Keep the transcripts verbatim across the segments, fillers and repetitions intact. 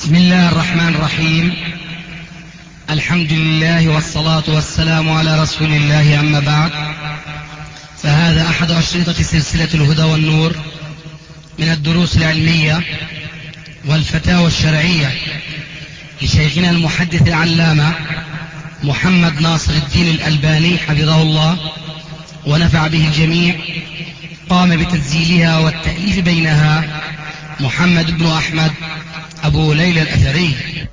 بسم الله الرحمن الرحيم. الحمد لله والصلاة والسلام على رسول الله، أما بعد، فهذا أحد أشرطة سلسلة الهدى والنور من الدروس العلمية والفتاوى الشرعية لشيخنا المحدث العلامة محمد ناصر الدين الألباني حفظه الله ونفع به الجميع. قام بتسجيلها والتأليف بينها محمد بن أحمد أبو ليلى الأثري.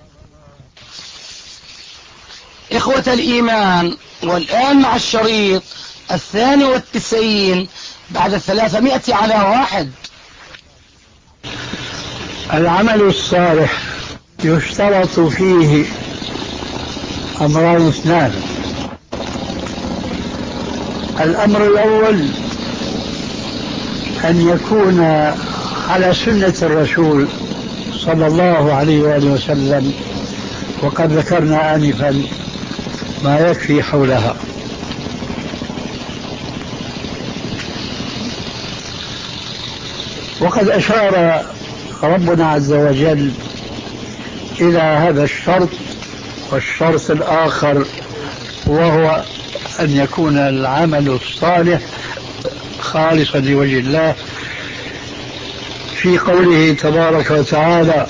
إخوة الإيمان، والآن مع الشريط الثاني والتسعين بعد الثلاثمائة على واحد. العمل الصالح يشترط فيه أمران اثنان. الأمر الأول أن يكون على سنة الرسول صلى الله عليه وآله وسلم، وقد ذكرنا آنفا ما يكفي حولها. وقد أشار ربنا عز وجل إلى هذا الشرط، والشرط الآخر وهو أن يكون العمل الصالح خالصا لوجه الله، في قوله تبارك وتعالى: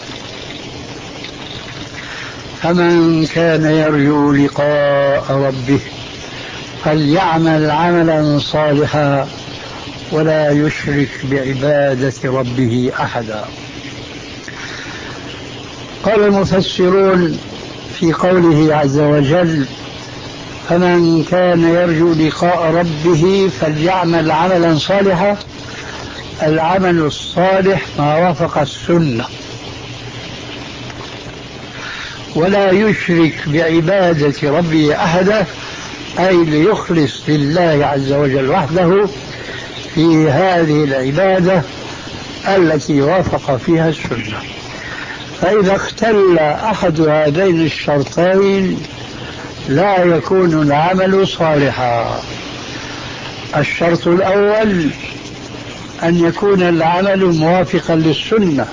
فمن كان يرجو لقاء ربه فليعمل عملا صالحا ولا يشرك بعبادة ربه أحدا. قال المفسرون في قوله عز وجل: فمن كان يرجو لقاء ربه فليعمل عملا صالحا، العمل الصالح ما وافق السنة، ولا يشرك بعبادة ربه أحدا، أي ليخلص لله عز وجل وحده في هذه العبادة التي وافق فيها السنة. فإذا اختل أحد هذين الشرطين لا يكون العمل صالحا. الشرط الأول أن يكون العمل موافقا للسنة،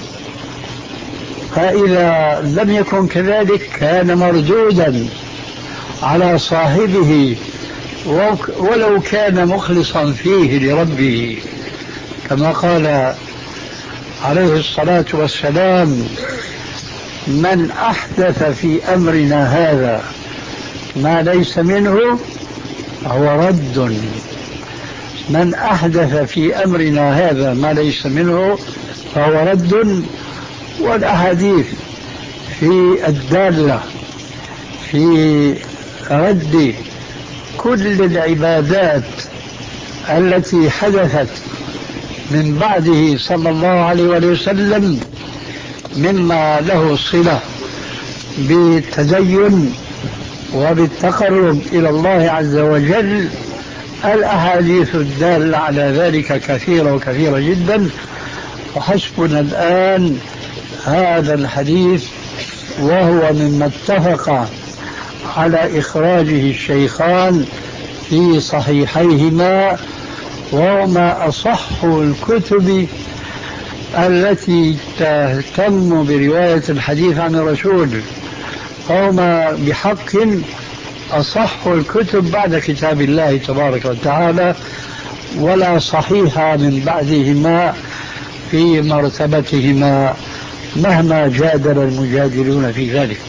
فإذا لم يكن كذلك كان مردودا على صاحبه ولو كان مخلصا فيه لربه، كما قال عليه الصلاة والسلام: من أحدث في أمرنا هذا ما ليس منه فهو رد. من أحدث في أمرنا هذا ما ليس منه فهو رد. والأحاديث في الدالة في رد كل العبادات التي حدثت من بعده صلى الله عليه وسلم مما له صلة بالتدين وبالتقرب إلى الله عز وجل، الأحاديث الدالة على ذلك كثيرة وكثيرة جدا. وحسبنا الآن هذا الحديث، وهو مما اتفق على إخراجه الشيخان في صحيحيهما، وهما أصح الكتب التي تهتم برواية الحديث عن الرسول، وهما بحق أصح الكتب بعد كتاب الله تبارك وتعالى، ولا صحيح من بعدهما في مرتبتهما مهما جادل المجادلون في ذلك.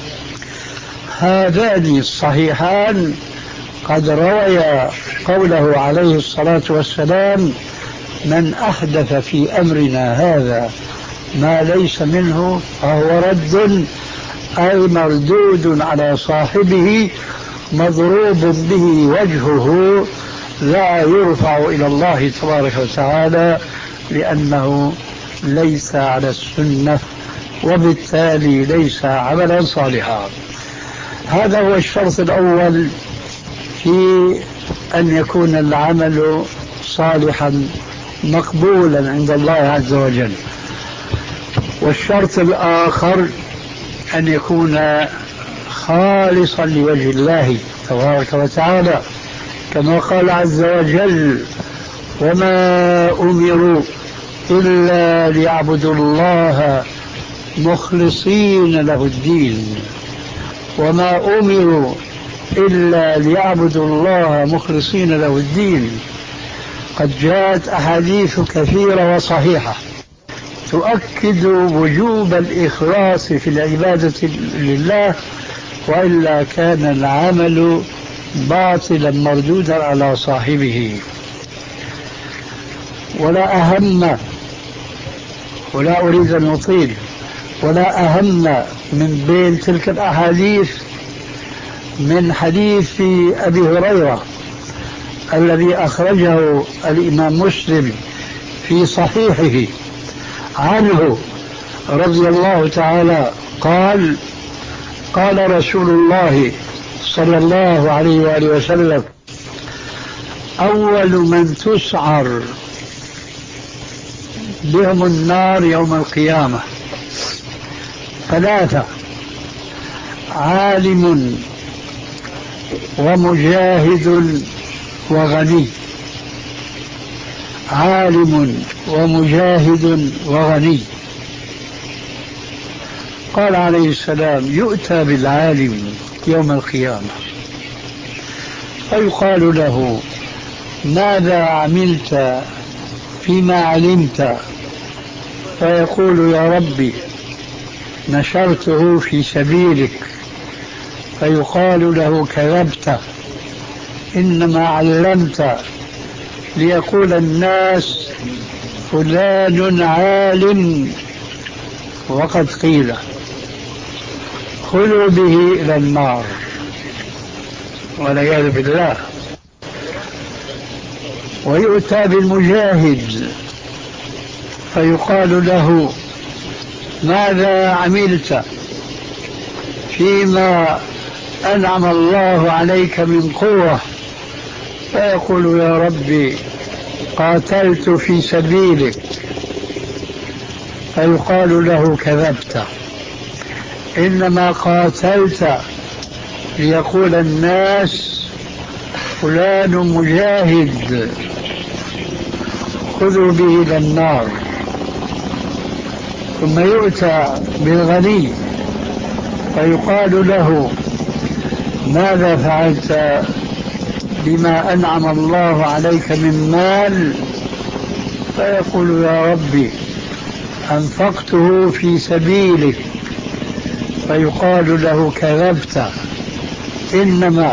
هذان الصحيحان قد رويا قوله عليه الصلاة والسلام: من أحدث في أمرنا هذا ما ليس منه فهو رد، أي مردود على صاحبه، مضروب به وجهه، لا يرفع إلى الله تبارك وتعالى، لأنه ليس على السنة وبالتالي ليس عملا صالحا. هذا هو الشرط الأول في أن يكون العمل صالحا مقبولا عند الله عز وجل. والشرط الآخر أن يكون خالصا لوجه الله تبارك وتعالى، كما قال عز وجل: وما أمروا إلا ليعبدوا الله مخلصين له الدين، وما أمروا إلا ليعبدوا الله مخلصين له الدين. قد جاءت أحاديث كثيرة وصحيحة تؤكد وجوب الإخلاص في العبادة لله، وإلا كان العمل باطلا مردودا على صاحبه. ولا أهم، ولا أريد أن أطيل، ولا أهم من بين تلك الأحاديث من حديث أبي هريرة الذي أخرجه الإمام مسلم في صحيحه عنه رضي الله تعالى قال: قال رسول الله صلى الله عليه وآله وسلم: أول من تسعر بهم النار يوم القيامة ثلاثة: عالم ومجاهد وغني. عالم ومجاهد وغني. قال عليه السلام: يؤتى بالعالم يوم القيامة فيقال له: ماذا عملت فيما علمت؟ فيقول: يا ربي نشرته في سبيلك. فيقال له: كذبت، إنما علمت ليقول الناس فلان عالم، وقد قيل خذوا به إلى النار والعياذ بالله. ويؤتى بالمجاهد فيقال له: ماذا عملت فيما أنعم الله عليك من قوة؟ فيقول: يا ربي قاتلت في سبيلك. فيقال له: كذبت، إنما قاتلت ليقول الناس فلان مجاهد، خذوا به إلى النار. ثم يؤتى بالغني فيقال له: ماذا فعلت بما أنعم الله عليك من مال؟ فيقول: يا ربي أنفقته في سبيلك. فيقال له: كذبت، إنما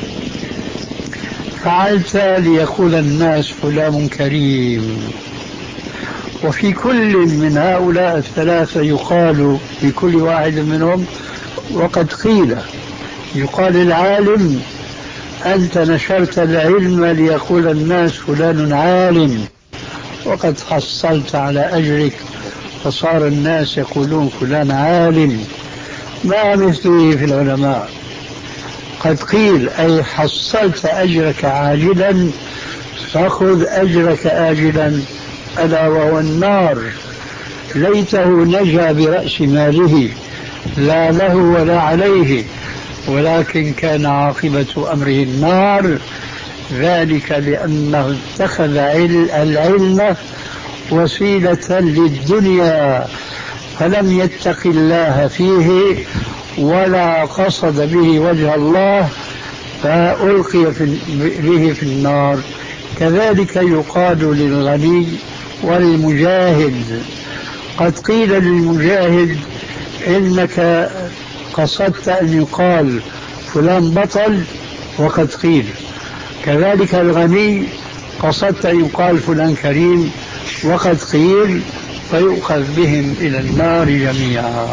فعلت ليقول الناس فلان كريم. وفي كل من هؤلاء الثلاثة يقال في كل واحد منهم وقد قيل. يقال العالم: أنت نشرت العلم ليقول الناس فلان عالم، وقد حصلت على أجرك فصار الناس يقولون فلان عالم ما مثله في العلماء. قد قيل أي حصلت أجرك عاجلا فخذ أجرك آجلا، ألا وهو النار. ليته نجا برأس ماله لا له ولا عليه، ولكن كان عاقبة أمره النار، ذلك لأنه اتخذ العلم وسيلة للدنيا فلم يتق الله فيه ولا قصد به وجه الله فألقي به في النار. كذلك يقال للغني والمجاهد. قد قيل للمجاهد: إنك قصدت أن يقال فلان بطل، وقد قيل. كذلك الغني قصدت أن يقال فلان كريم، وقد قيل، فيؤخذ بهم إلى النار جميعا.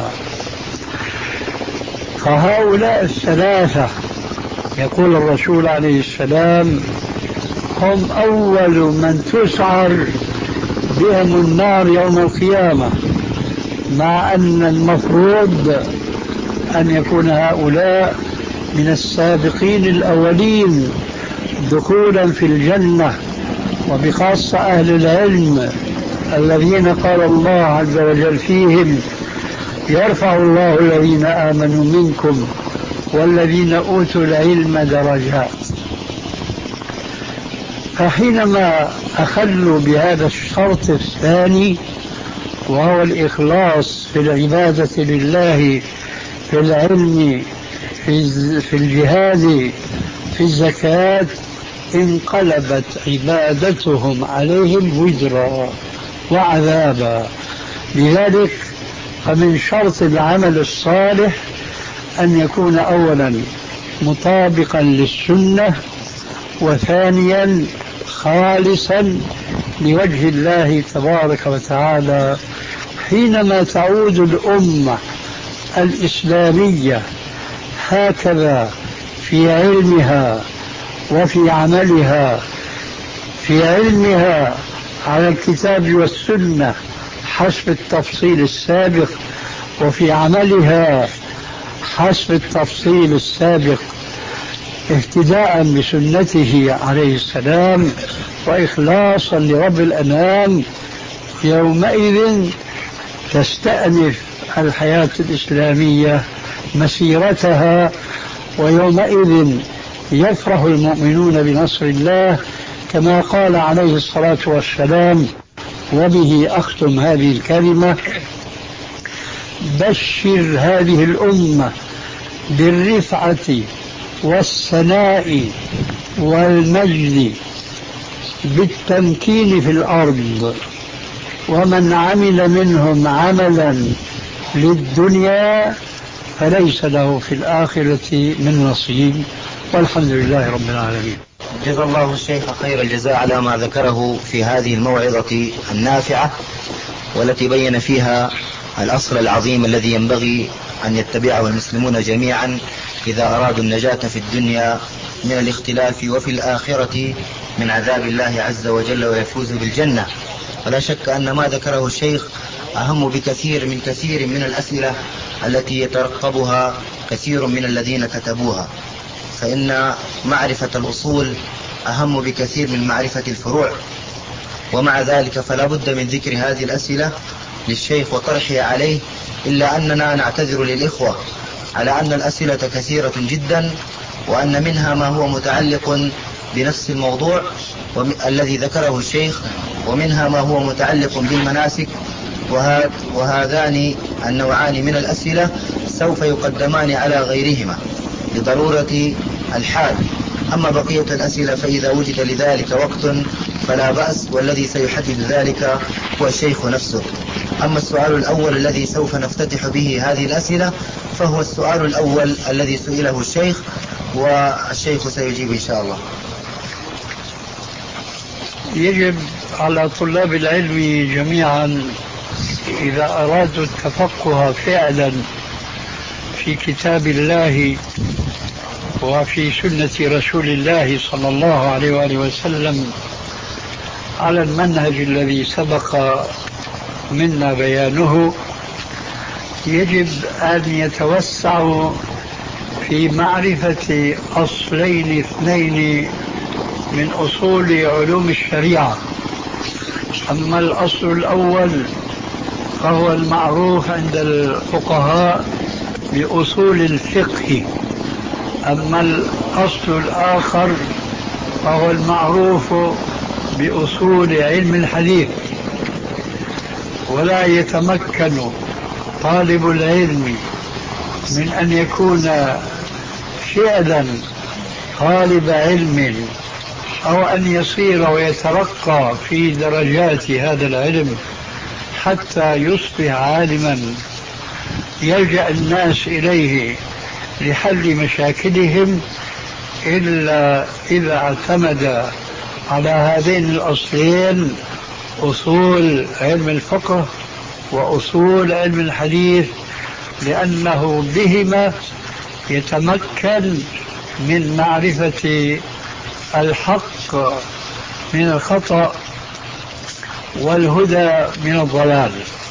فهؤلاء الثلاثة يقول الرسول عليه السلام: هم أول من تسعر بهم النار يوم القيامة، مع أن المفروض أن يكون هؤلاء من السابقين الأولين دخولا في الجنة، وبخاصة أهل العلم الذين قال الله عز وجل فيهم: يرفع الله الذين آمنوا منكم والذين أوتوا العلم درجات. فحينما أخلوا بهذا الشرط الثاني وهو الإخلاص في العبادة لله، في العلم، في الجهاد، في الزكاة، انقلبت عبادتهم عليهم وزرا وعذابا. لذلك فمن شرط العمل الصالح أن يكون أولا مطابقا للسنة، وثانيا خالصا لوجه الله تبارك وتعالى. حينما تعود الأمة الإسلامية هكذا في علمها وفي عملها، في علمها على الكتاب والسنة حسب التفصيل السابق، وفي عملها حسب التفصيل السابق اهتداء بسنته عليه السلام وإخلاصا لرب الأنام، يومئذ تستأنف الحياة الإسلامية مسيرتها، ويومئذ يفرح المؤمنون بنصر الله، كما قال عليه الصلاة والسلام، وبه أختم هذه الكلمة: بشر هذه الأمة بالرفعة والثناء والمجد بالتمكين في الأرض، ومن عمل منهم عملا للدنيا فليس له في الآخرة من نصيب، والحمد لله رب العالمين. جزا الله الشيخ خير الجزاء على ما ذكره في هذه الموعظة النافعة، والتي بين فيها الأصل العظيم الذي ينبغي أن يتبعه المسلمون جميعا إذا أرادوا النجاة في الدنيا من الاختلاف، وفي الآخرة من عذاب الله عز وجل ويفوز بالجنة. ولا شك أن ما ذكره الشيخ أهم بكثير من كثير من الأسئلة التي يترقبها كثير من الذين كتبوها، فإن معرفة الأصول أهم بكثير من معرفة الفروع. ومع ذلك فلا بد من ذكر هذه الأسئلة للشيخ وطرحها عليه، إلا أننا نعتذر للإخوة على أن الأسئلة كثيرة جدا، وأن منها ما هو متعلق بنفس الموضوع الذي ذكره الشيخ، ومنها ما هو متعلق بالمناسك، وهذان النوعان من الأسئلة سوف يقدمان على غيرهما لضرورة الحال. أما بقية الأسئلة فإذا وجد لذلك وقت فلا بأس، والذي سيحدد ذلك هو الشيخ نفسه. أما السؤال الأول الذي سوف نفتتح به هذه الأسئلة فهو السؤال الأول الذي سئله الشيخ، والشيخ سيجيب إن شاء الله. يجب على طلاب العلم جميعا إذا أرادوا التفقه فعلا في كتاب الله وفي سنة رسول الله صلى الله عليه وآله وسلم على المنهج الذي سبق منا بيانه، يجب أن يتوسعوا في معرفة أصلين اثنين من أصول علوم الشريعة. أما الأصل الأول فهو المعروف عند الفقهاء بأصول الفقه، أما الأصل الآخر فهو المعروف بأصول علم الحديث. ولا يتمكن طالب العلم من أن يكون فعلا طالب علم أو أن يصير ويترقى في درجات هذا العلم حتى يصبح عالما يلجأ الناس إليه لحل مشاكلهم، إلا إذا اعتمد على هذين الأصلين، أصول علم الفقه وأصول علم الحديث، لأنه بهما يتمكن من معرفة الحق من الخطأ والهدى من الضلال.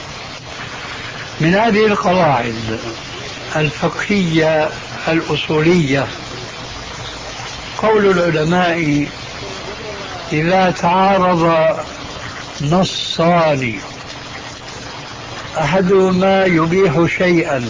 من هذه القواعد الفقهية الأصولية قول العلماء: إذا تعارض نصان أحدهما يبيح شيئا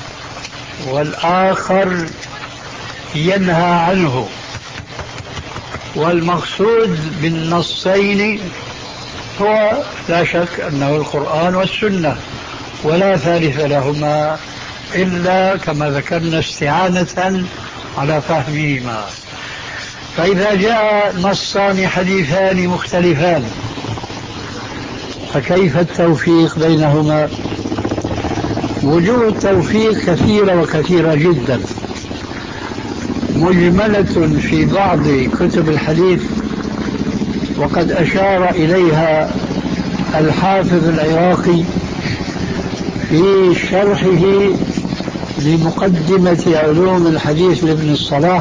والآخر ينهى عنه، والمقصود بالنصين هو لا شك أنه القرآن والسنة، ولا ثالث لهما إلا كما ذكرنا استعانة على فهمهما. فإذا جاء نصان حديثان مختلفان فكيف التوفيق بينهما؟ وجوه التوفيق كثيرة وكثيرة جدا، مجملة في بعض كتب الحديث، وقد أشار إليها الحافظ العراقي في شرحه لمقدمة علوم الحديث لابن الصلاح،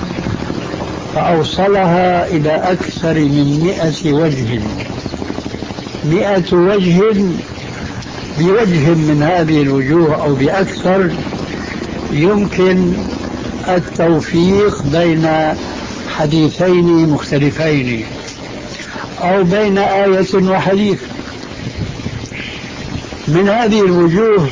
فأوصلها إلى أكثر من مئة وجه. مئة وجه بوجه من هذه الوجوه أو بأكثر يمكن التوفيق بين حديثين مختلفين أو بين آية وحديث. من هذه الوجوه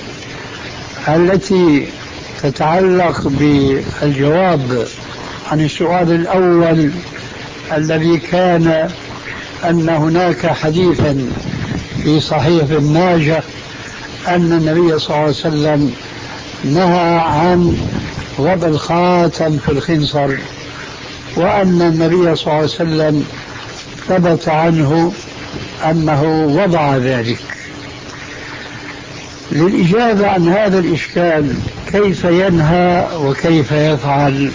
التي تتعلق بالجواب عن السؤال الأول الذي كان أن هناك حديثا في صحيح ابن ماجه أن النبي صلى الله عليه وسلم نهى عن وضع الخاتم في الخنصر، وأن النبي صلى الله عليه وسلم ثبت عنه أنه وضع ذلك. للإجابة عن هذا الإشكال كيف ينهى وكيف يفعل،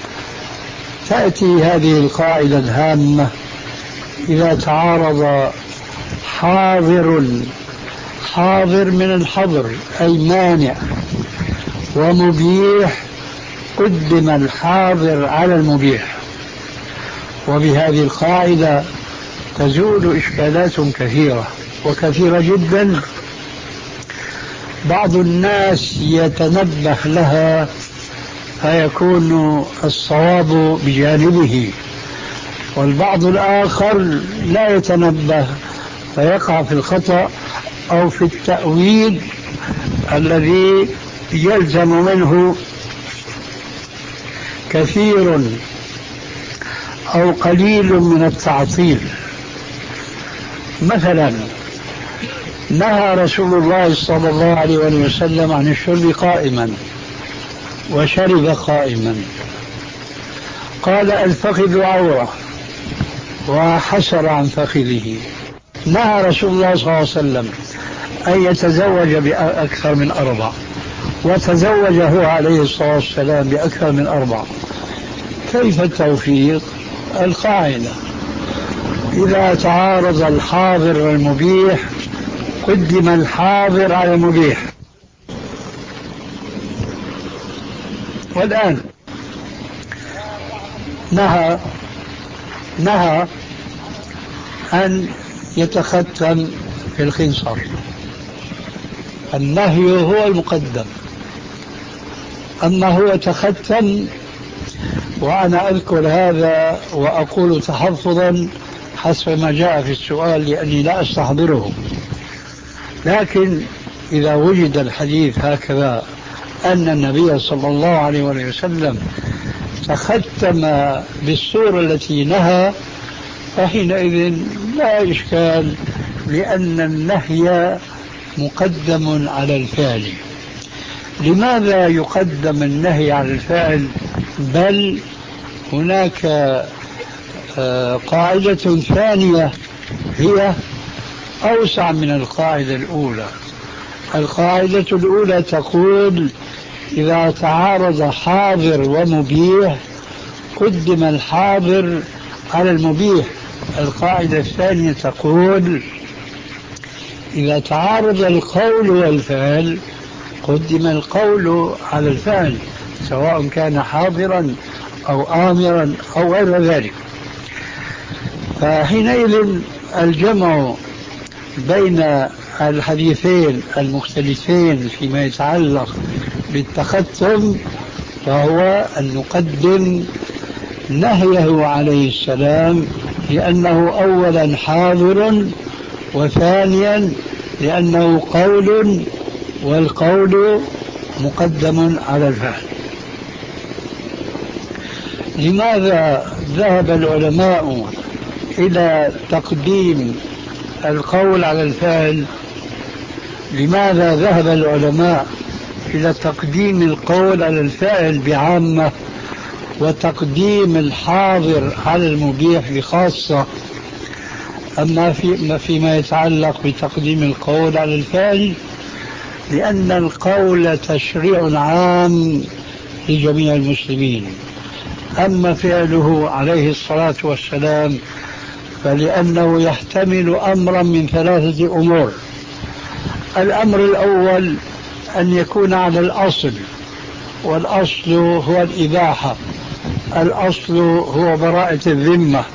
تأتي هذه القاعدة الهامة: إذا تعارض حاضر حاضر من الحظر أي مانع ومبيح قدم الحاضر على المبيح. وبهذه القاعدة تزول إشكالات كثيرة وكثيرة جدا بعض الناس يتنبه لها فيكون الصواب بجانبه، والبعض الآخر لا يتنبه فيقع في الخطأ أو في التأويل الذي يلزم منه كثير أو قليل من التعطيل. مثلا نهى رسول الله صلى الله عليه وسلم عن الشرب قائما وشرب قائما، قال الفخذ عورة وحسر عن فخذه. نهى رسول الله صلى الله عليه وسلم أن يتزوج بأكثر من أربع، وتزوج هو عليه الصلاة والسلام بأكثر من أربع. كيف التوفيق؟ القاعدة: إذا تعارض الحاضر والمبيح قدم الحاضر على المبيح. والآن نهى نهى أن يتختم في الخنصر، النهي هو المقدم، أما هو تختم. وأنا أذكر هذا وأقول تحفظا حسب ما جاء في السؤال لأني لا أستحضره، لكن إذا وجد الحديث هكذا أن النبي صلى الله عليه وسلم تختم بالصورة التي نهى فحينئذ لا إشكال، لأن النهي مقدم على الفعل. لماذا يقدم النهي على الفعل؟ بل هناك قاعدة ثانية هي أوسع من القاعدة الأولى. القاعدة الأولى تقول إذا تعارض حاضر ومبيح قدم الحاضر على المبيح. القاعدة الثانية تقول إذا تعارض القول والفعل قدم القول على الفعل، سواء كان حاضرا أو آمرا أو غير ذلك. فحينئذ الجمع بين الحديثين المختلفين فيما يتعلق بالتختم فهو أن نقدم نهيه عليه السلام لأنه أولا حاضر، وثانيا لأنه قول، والقول مقدم على الفعل. لماذا ذهب العلماء إلى تقديم القول على الفعل، لماذا ذهب العلماء إلى تقديم القول على الفعل بعامة وتقديم الحاضر على المبيح بخاصة؟ أما في فيما يتعلق بتقديم القول على الفعل، لأن القول تشريع عام لجميع المسلمين، أما فعله عليه الصلاة والسلام فلأنه يحتمل أمرا من ثلاثة أمور. الأمر الأول أن يكون على الأصل، والأصل هو الإباحة، الأصل هو براءة الذمة،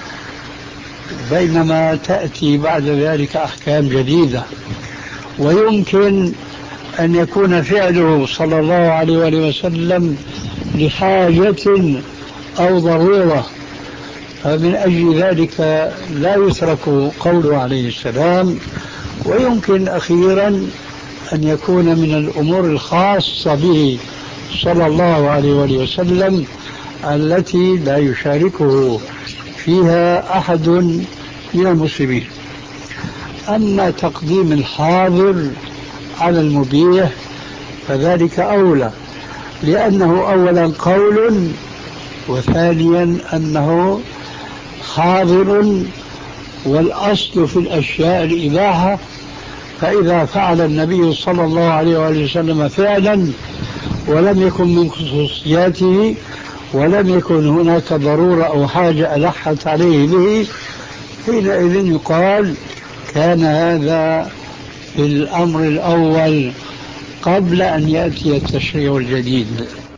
بينما تأتي بعد ذلك أحكام جديدة. ويمكن أن يكون فعله صلى الله عليه وآله وسلم لحاجة أو ضرورة، فمن أجل ذلك لا يترك قوله عليه السلام. ويمكن أخيرا أن يكون من الأمور الخاصة به صلى الله عليه وآله وسلم التي لا يشاركه فيها أحد من المسلمين. أما تقديم الحاضر على المبيح فذلك أولى، لأنه أولا قول، وثانيا أنه حاضر، والأصل في الأشياء الإباحة. فإذا فعل النبي صلى الله عليه وآله وسلم فعلا ولم يكن من خصوصياته ولم يكن هناك ضرورة أو حاجة ألحت عليه به، حينئذ يقال كان هذا في الأمر الأول قبل أن يأتي التشريع الجديد.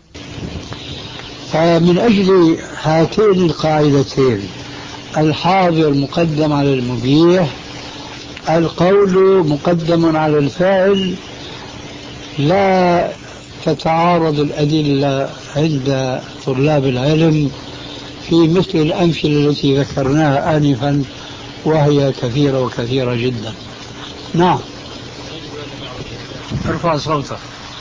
فمن أجل هاتين القاعدتين، الحاضر مقدم على المبيح، القول مقدم على الفاعل، لا تتعارض الأدلة عند طلاب العلم في مثل الأمثلة التي ذكرناها آنفا، وهي كثيرة وكثيرة جدا. نعم، ارفع صوتك.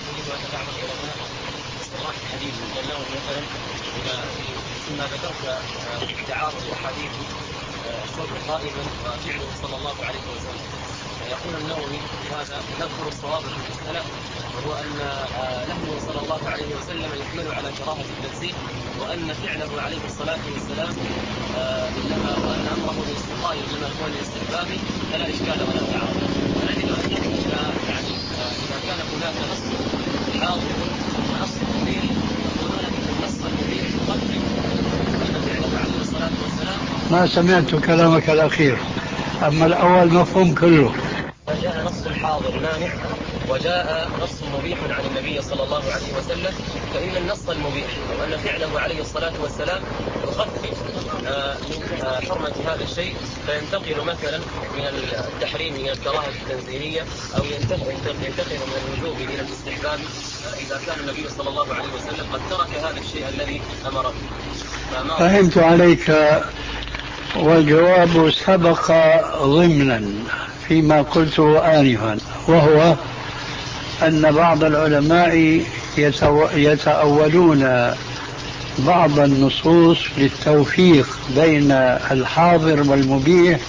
ما ذكرت تعارض احاديث الصوت قائما وفعله صلى الله عليه وسلم، يقول النووي في هذا: نذكر الصواب في المسألة، وهو أن نهيه صلى الله عليه وسلم يحمل على كراهة التنزيه، وأن فعله عليه الصلاة والسلام إنما وأن أمره بالاستقاء إنما هو الاستحباب، فلا إشكال ولا تعارض. ونجد أنه إذا يعني إذا كان هناك نص حاضر ونص مبين، يقولون أن النص المبين يقدم أن فعله عليه الصلاة والسلام. ما سمعت كلامك الأخير، أما الأول مفهوم كله. فجاء نص حاضر مانع وجاء نص مبيح عن النبي صلى الله عليه وسلم، فإن النص المبيح أو أن فعله عليه الصلاة والسلام يخفف من حرمة هذا الشيء، فينتقل مثلا من التحريم إلى الكراهة التنزيهية، أو ينتقل من الوجوب إلى الاستحباب إذا كان النبي صلى الله عليه وسلم قد ترك هذا الشيء الذي أمر به. فهمت عليك، والجواب سبق ضمنا فيما قلته آنفا، وهو أن بعض العلماء يتأولون بعض النصوص للتوفيق بين الحاضر والمبيح،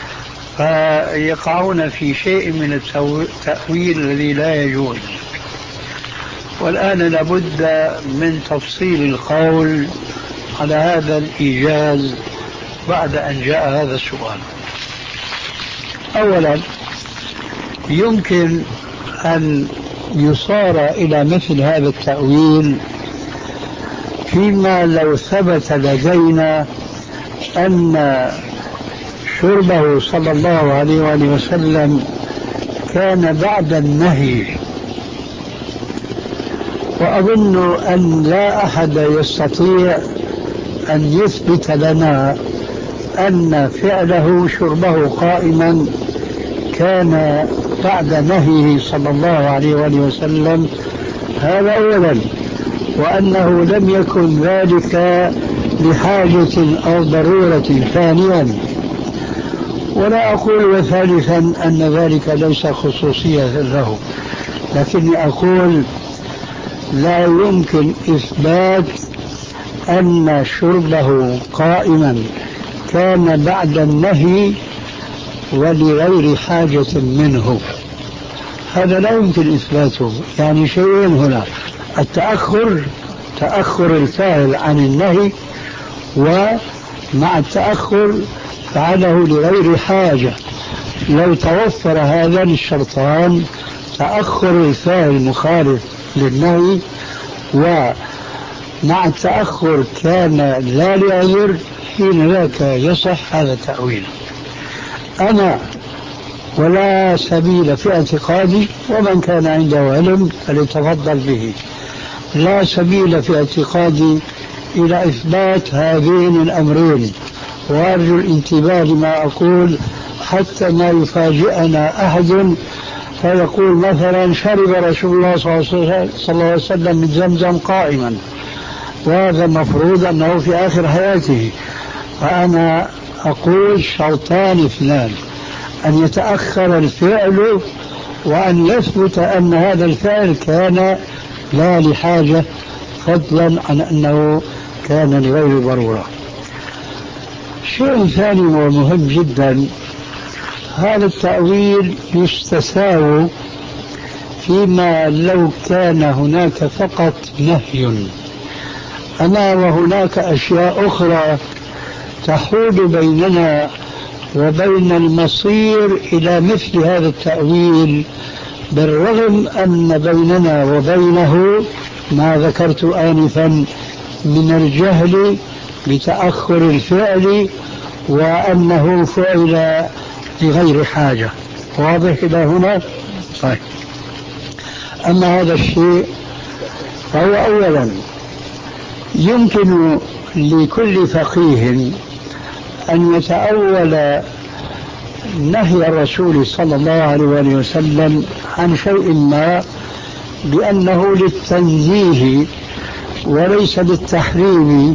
فيقعون في شيء من التأويل الذي لا يجوز. والآن لابد من تفصيل القول على هذا الإيجاز بعد أن جاء هذا السؤال. أولا، يمكن أن يصار إلى مثل هذا التأويل فيما لو ثبت لدينا أن شربه صلى الله عليه وآله وسلم كان بعد النهي، وأظن أن لا أحد يستطيع أن يثبت لنا أن فعله شربه قائما كان بعد نهيه صلى الله عليه وآله وسلم، هذا أولا، وأنه لم يكن ذلك لحاجة أو ضرورة ثانيا. ولا أقول ثالثا أن ذلك ليس خصوصية له، لكني أقول لا يمكن إثبات أن شربه قائما كان بعد النهي ولغير حاجة منه، هذا لا يمكن إثباته. يعني شيئين هنا: التأخر، تأخر الفاعل عن النهي، ومع التأخر فعله لغير حاجة. لو توفر هذان الشرطان، تأخر الفاعل مخالف للنهي ومع التأخر كان لا لعذر، حين ذاك يصح هذا التأويل. أنا ولا سبيل في اعتقادي، ومن كان عنده علم فليتفضل به، لا سبيل في اعتقادي إلى إثبات هذين الأمرين. وأرجو الانتباه لما أقول حتى ما يفاجئنا أحد فيقول مثلا: شرب رسول الله صلى الله عليه وسلم من زمزم قائما، وهذا المفروض أنه في آخر حياته. فأنا أقول شرطان اثنان: أن يتأخر الفعل، وأن يثبت أن هذا الفعل كان لا لحاجة، فضلا عن أنه كان لغير ضرورة. شيء ثاني ومهم جدا: هذا التأويل يستساغ فيما لو كان هناك فقط نهي، أما وهناك أشياء أخرى تحول بيننا وبين المصير إلى مثل هذا التأويل، بالرغم أن بيننا وبينه ما ذكرت آنفا من الجهل بتأخر الفعل وأنه فعل لغير حاجة. واضح إلى هنا؟ طيب. أما هذا الشيء فهو أولا يمكن لكل فقيه أن يتأول نهي الرسول صلى الله عليه وسلم عن شيء ما بأنه للتنزيه وليس للتحريم،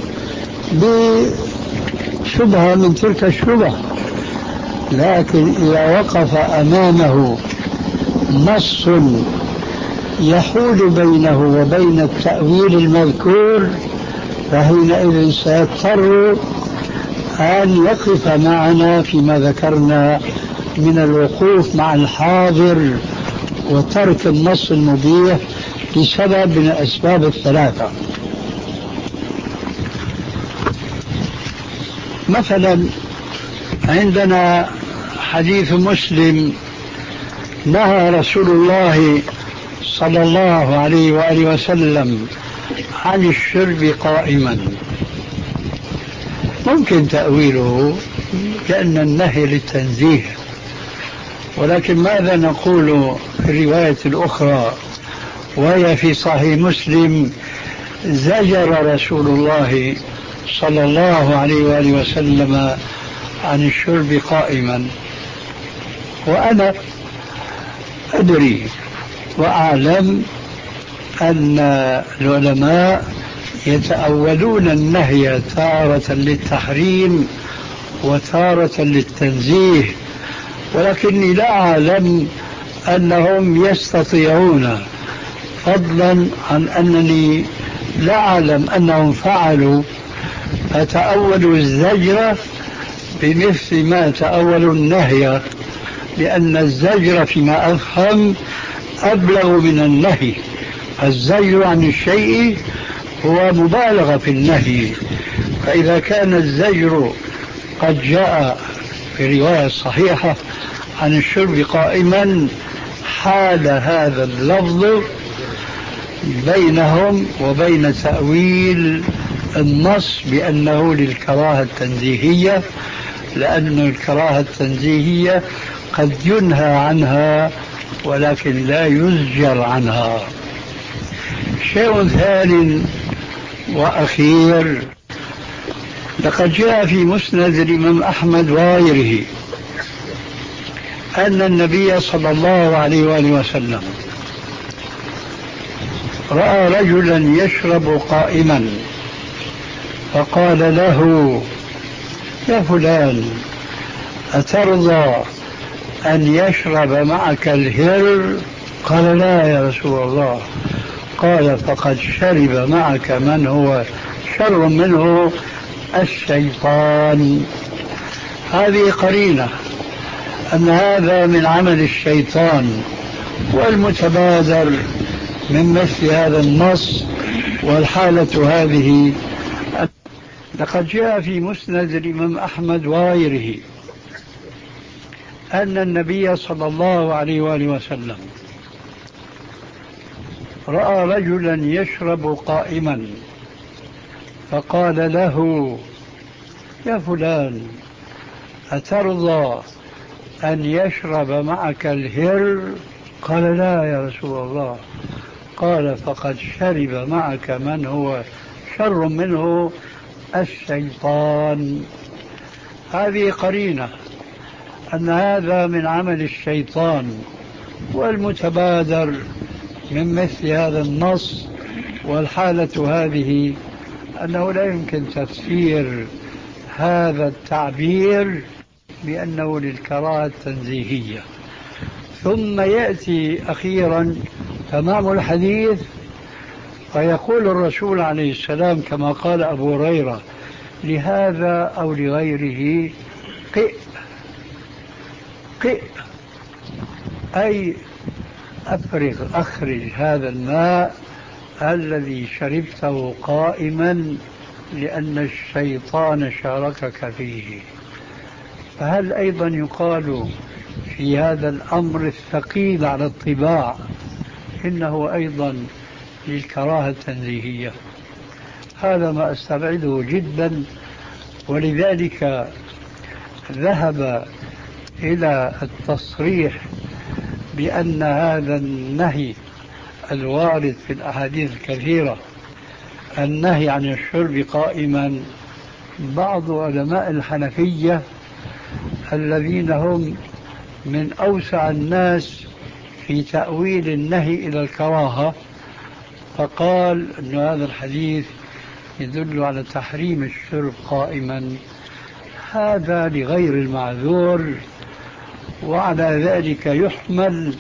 بشبهة من تلك الشبه. لكن إذا وقف أمامه نص يحول بينه وبين التأويل المذكور، فحينئذ سيضطر أن يقف معنا فيما ذكرنا من الوقوف مع الحاضر وترك النص المبيح لسبب من الأسباب الثلاثة. مثلا عندنا حديث مسلم: نهى رسول الله صلى الله عليه وآله وسلم عن الشرب قائما. ممكن تأويله لأن النهي للتنزيه، ولكن ماذا نقول في الرواية الأخرى وهي في صحيح مسلم: زجر رسول الله صلى الله عليه وآله وسلم عن الشرب قائما. وأنا أدري وأعلم أن العلماء يتأولون النهي تارة للتحريم وتارة للتنزيه، ولكني لا أعلم أنهم يستطيعون، فضلا عن أنني لا أعلم أنهم فعلوا، فتأولوا الزجر بمثل ما تأولوا النهي، لأن الزجر فيما أفهم أبلغ من النهي. الزجر عن الشيء هو مبالغة في النهي، فإذا كان الزجر قد جاء في رواية صحيحة عن الشرب قائما، حال هذا اللفظ بينهم وبين تأويل النص بأنه للكراهة التنزيهية، لأن الكراهة التنزيهية قد ينهى عنها ولكن لا يزجر عنها. شيء ثاني وأخير: لقد جاء في مسند الإمام أحمد وغيره أن النبي صلى الله عليه وآله وسلم رأى رجلا يشرب قائما، فقال له: يا فلان، أترضى أن يشرب معك الهر؟ قال: لا يا رسول الله. قال: فقد شرب معك من هو شر منه، الشيطان. هذه قرينة أن هذا من عمل الشيطان، والمتبادر من مثل هذا النص والحالة هذه. لقد جاء في مسند الإمام أحمد وغيره أن النبي صلى الله عليه وآله وسلم رأى رجلا يشرب قائما فقال له: يا فلان، أترضى أن يشرب معك الهر؟ قال: لا يا رسول الله. قال: فقد شرب معك من هو شر منه، الشيطان. هذه قرينة أن هذا من عمل الشيطان، والمتبادر من مثل هذا النص والحالة هذه أنه لا يمكن تفسير هذا التعبير بأنه للكراهة التنزيهية. ثم يأتي أخيرا تمام الحديث فيقول الرسول عليه السلام كما قال أبو هريرة لهذا أو لغيره: قئ قئ، أي أفرغ، أخرج هذا الماء الذي شربته قائما لأن الشيطان شاركك فيه. فهل أيضا يقال في هذا الأمر الثقيل على الطباع إنه أيضا للكراهة التنزيهية؟ هذا ما أستبعده جدا، ولذلك ذهب إلى التصريح بأن هذا النهي الوارد في الأحاديث الكثيرة، النهي عن الشرب قائما، بعض علماء الحنفية الذين هم من أوسع الناس في تأويل النهي إلى الكراهة، فقال أن هذا الحديث يدل على تحريم الشرب قائما، هذا لغير المعذور. وعلى ذلك يحمل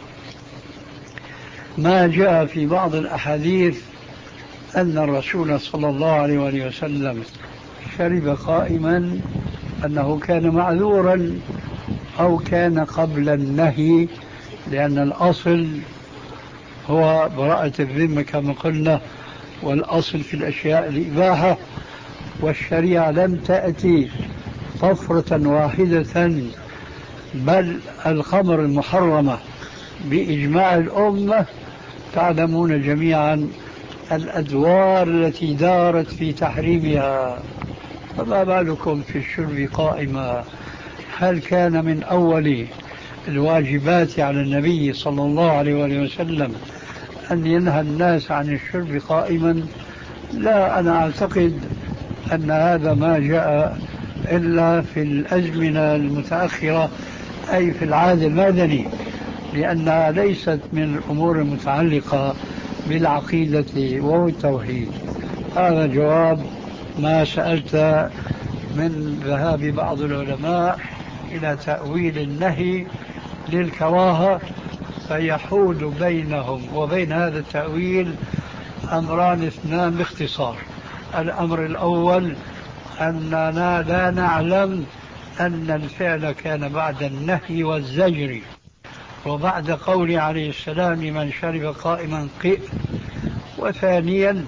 ما جاء في بعض الأحاديث أن الرسول صلى الله عليه وآله وسلم شرب قائما أنه كان معذورا أو كان قبل النهي، لأن الأصل هو براءة الذمة كما قلنا، والأصل في الأشياء الإباحة، والشريعة لم تأتي طفرة واحدة، بل الخمر المحرمة بإجماع الأمة تعلمون جميعا الأدوار التي دارت في تحريمها، فما بالكم في الشرب قائما؟ هل كان من أول الواجبات على النبي صلى الله عليه وآله وسلم أن ينهى الناس عن الشرب قائما؟ لا، أنا أعتقد أن هذا ما جاء إلا في الأزمنة المتأخرة، أي في العهد المدني، لأنها ليست من الأمور المتعلقة بالعقيدة وهو التوحيد. هذا جواب ما سألت من ذهاب بعض العلماء إلى تأويل النهي للكراهة، فيحول بينهم وبين هذا التأويل أمران اثنان باختصار. الأمر الأول أننا لا نعلم أن الفعل كان بعد النهي والزجر وبعد قول عليه السلام من شرب قائما قئ. وثانيا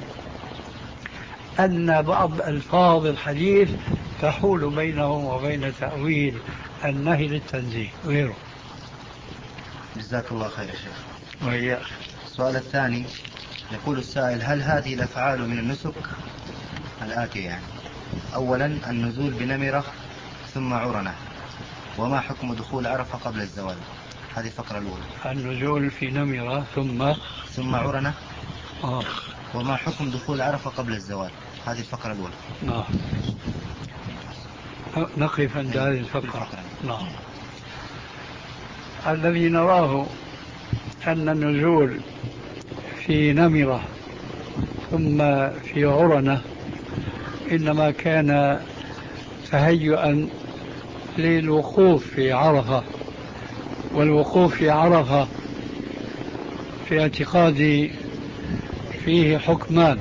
أن بعض ألفاظ الحديث تحول بينهم وبين تأويل النهي للتنزيه غيره. جزاك الله خير يا شيخ. وإياك. السؤال الثاني يقول السائل: هل هذه الأفعال من النسك الآتي يعني؟ أولا النزول بنمرة ثم عرنة، وما حكم دخول عرفة قبل الزوال؟ هذه الفقرة الأولى. النزول في نمرة ثم ثم عرنة. آه. وما حكم دخول عرفة قبل الزوال؟ هذه الفقرة الأولى. آه. نقف عند هذه الفقرة. نعم. الذي نراه أن النزول في نمرة ثم في عرنة إنما كان تهيئا للوقوف في عرفة، والوقوف في عرفة في اعتقادي فيه حكمان: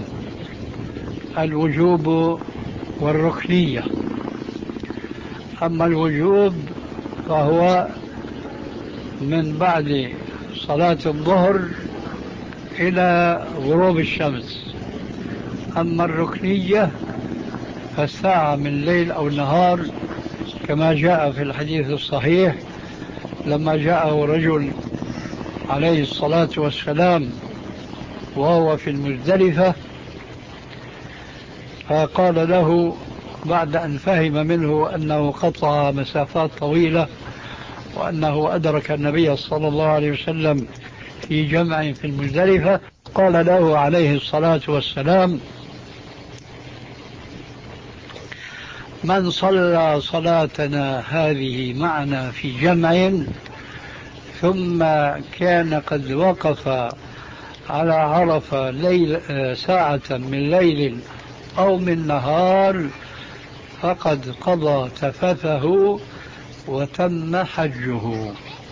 الوجوب والركنية. أما الوجوب فهو من بعد صلاة الظهر إلى غروب الشمس. أما الركنية فالساعة من ليل أو نهار كما جاء في الحديث الصحيح لما جاءه رجل عليه الصلاة والسلام وهو في المزدلفة فقال له بعد أن فهم منه أنه قطع مسافات طويلة وأنه أدرك النبي صلى الله عليه وسلم في جمع في المزدلفة، قال له عليه الصلاة والسلام: من صلى صلاتنا هذه معنا في جمع ثم كان قد وقف على عرفة ليل ساعة من ليل أو من نهار فقد قضى تفثه وتم حجه.